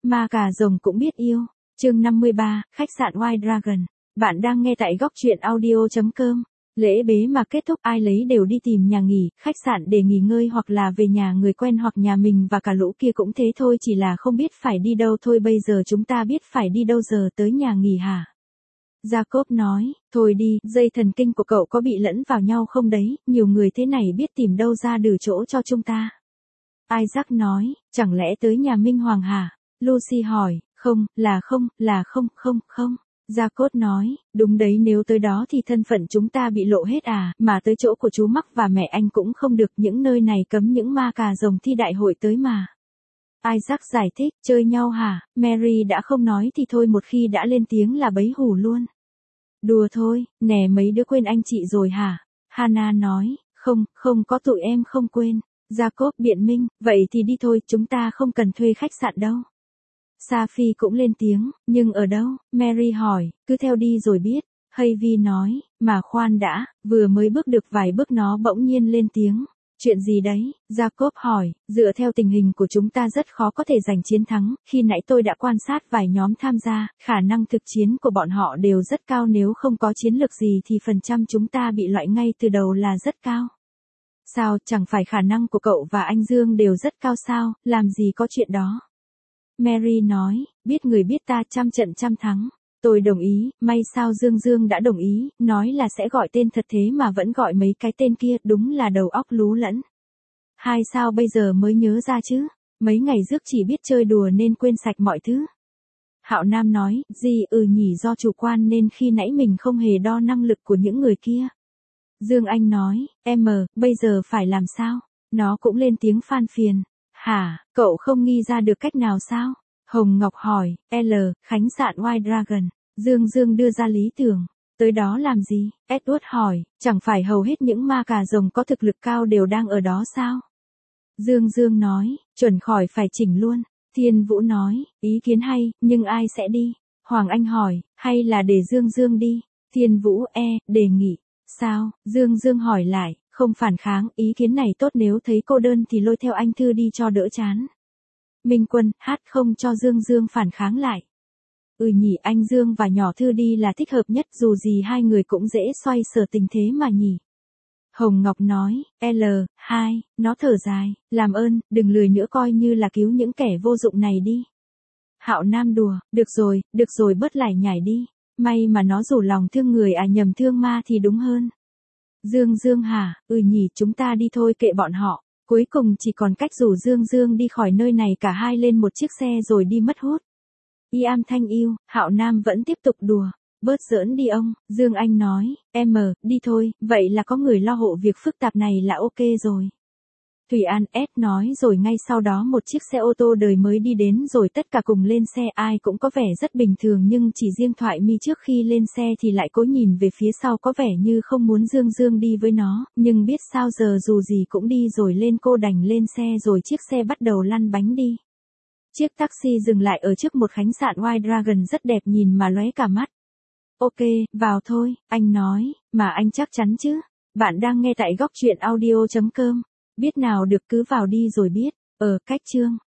Ma cà rồng cũng biết yêu. Chương 53, khách sạn White Dragon. Bạn đang nghe tại góc truyện audio.com. Lễ bế mạc kết thúc, ai lấy đều đi tìm nhà nghỉ, khách sạn để nghỉ ngơi hoặc là về nhà người quen hoặc nhà mình, và cả lũ kia cũng thế thôi, chỉ là không biết phải đi đâu thôi. Bây giờ chúng ta biết phải đi đâu giờ, tới nhà nghỉ hả? Jacob nói, thôi đi, dây thần kinh của cậu có bị lẫn vào nhau không đấy, nhiều người thế này biết tìm đâu ra đủ chỗ cho chúng ta. Isaac nói, chẳng lẽ tới nhà Minh Hoàng hả? Lucy hỏi, không. Jacob nói, đúng đấy, nếu tới đó thì thân phận chúng ta bị lộ hết à, mà tới chỗ của chú Mark và mẹ anh cũng không được, những nơi này cấm những ma cà rồng thi đại hội tới mà. Isaac giải thích, chơi nhau hả? Mary đã không nói thì thôi, một khi đã lên tiếng là bấy hù luôn. Đùa thôi, nè mấy đứa quên anh chị rồi hả? Hannah nói, không có, tụi em không quên. Jacob biện minh, vậy thì đi thôi, chúng ta không cần thuê khách sạn đâu. Sophie cũng lên tiếng, nhưng ở đâu? Mary hỏi, cứ theo đi rồi biết. Harvey nói, mà khoan đã, vừa mới bước được vài bước nó bỗng nhiên lên tiếng. Chuyện gì đấy? Jacob hỏi, dựa theo tình hình của chúng ta rất khó có thể giành chiến thắng, khi nãy tôi đã quan sát vài nhóm tham gia, khả năng thực chiến của bọn họ đều rất cao, nếu không có chiến lược gì thì phần trăm chúng ta bị loại ngay từ đầu là rất cao. Sao, chẳng phải khả năng của cậu và anh Dương đều rất cao sao, làm gì có chuyện đó. Mary nói, biết người biết ta, trăm trận trăm thắng. Tôi đồng ý, may sao Dương đã đồng ý, nói là sẽ gọi tên thật thế mà vẫn gọi mấy cái tên kia, đúng là đầu óc lú lẫn. Hai sao bây giờ mới nhớ ra chứ, mấy ngày trước chỉ biết chơi đùa nên quên sạch mọi thứ. Hạo Nam nói, nhỉ, do chủ quan nên khi nãy mình không hề đo năng lực của những người kia. Dương Anh nói, bây giờ phải làm sao? Nó cũng lên tiếng phan phiền. Hả, cậu không nghĩ ra được cách nào sao? Hồng Ngọc hỏi, khách sạn White Dragon. Dương đưa ra lý tưởng. Tới đó làm gì? Edward hỏi, chẳng phải hầu hết những ma cà rồng có thực lực cao đều đang ở đó sao? Dương nói, chuẩn khỏi phải chỉnh luôn. Thiên Vũ nói, ý kiến hay, nhưng ai sẽ đi? Hoàng Anh hỏi, hay là để Dương đi? Thiên Vũ đề nghị. Sao? Dương hỏi lại, không phản kháng, ý kiến này tốt, nếu thấy cô đơn thì lôi theo anh Thư đi cho đỡ chán. Minh Quân, không cho Dương phản kháng lại. Nhỉ, anh Dương và nhỏ Thư đi là thích hợp nhất, dù gì hai người cũng dễ xoay sở tình thế mà nhỉ. Hồng Ngọc nói, nó thở dài, làm ơn, đừng lười nữa, coi như là cứu những kẻ vô dụng này đi. Hạo Nam đùa, được rồi bớt lải nhải đi. May mà nó rủ lòng thương người nhầm thương ma thì đúng hơn. Dương hả? Nhỉ, chúng ta đi thôi, kệ bọn họ. Cuối cùng chỉ còn cách rủ Dương đi khỏi nơi này, cả hai lên một chiếc xe rồi đi mất hút. Am Thanh yêu, Hạo Nam vẫn tiếp tục đùa. Bớt giỡn đi ông, Dương Anh nói, đi thôi, vậy là có người lo hộ việc phức tạp này là ok rồi. Thủy An nói, rồi ngay sau đó một chiếc xe ô tô đời mới đi đến, rồi tất cả cùng lên xe, ai cũng có vẻ rất bình thường, nhưng chỉ riêng Thoại Mi trước khi lên xe thì lại cố nhìn về phía sau, có vẻ như không muốn Dương đi với nó, nhưng biết sao giờ, dù gì cũng đi rồi lên, cô đành lên xe, rồi chiếc xe bắt đầu lăn bánh đi. Chiếc taxi dừng lại ở trước một khách sạn White Dragon rất đẹp, nhìn mà lóe cả mắt. Ok, vào thôi, anh nói, mà anh chắc chắn chứ? Bạn đang nghe tại góc truyện audio.com. Biết nào được, cứ vào đi rồi biết. Cách chương.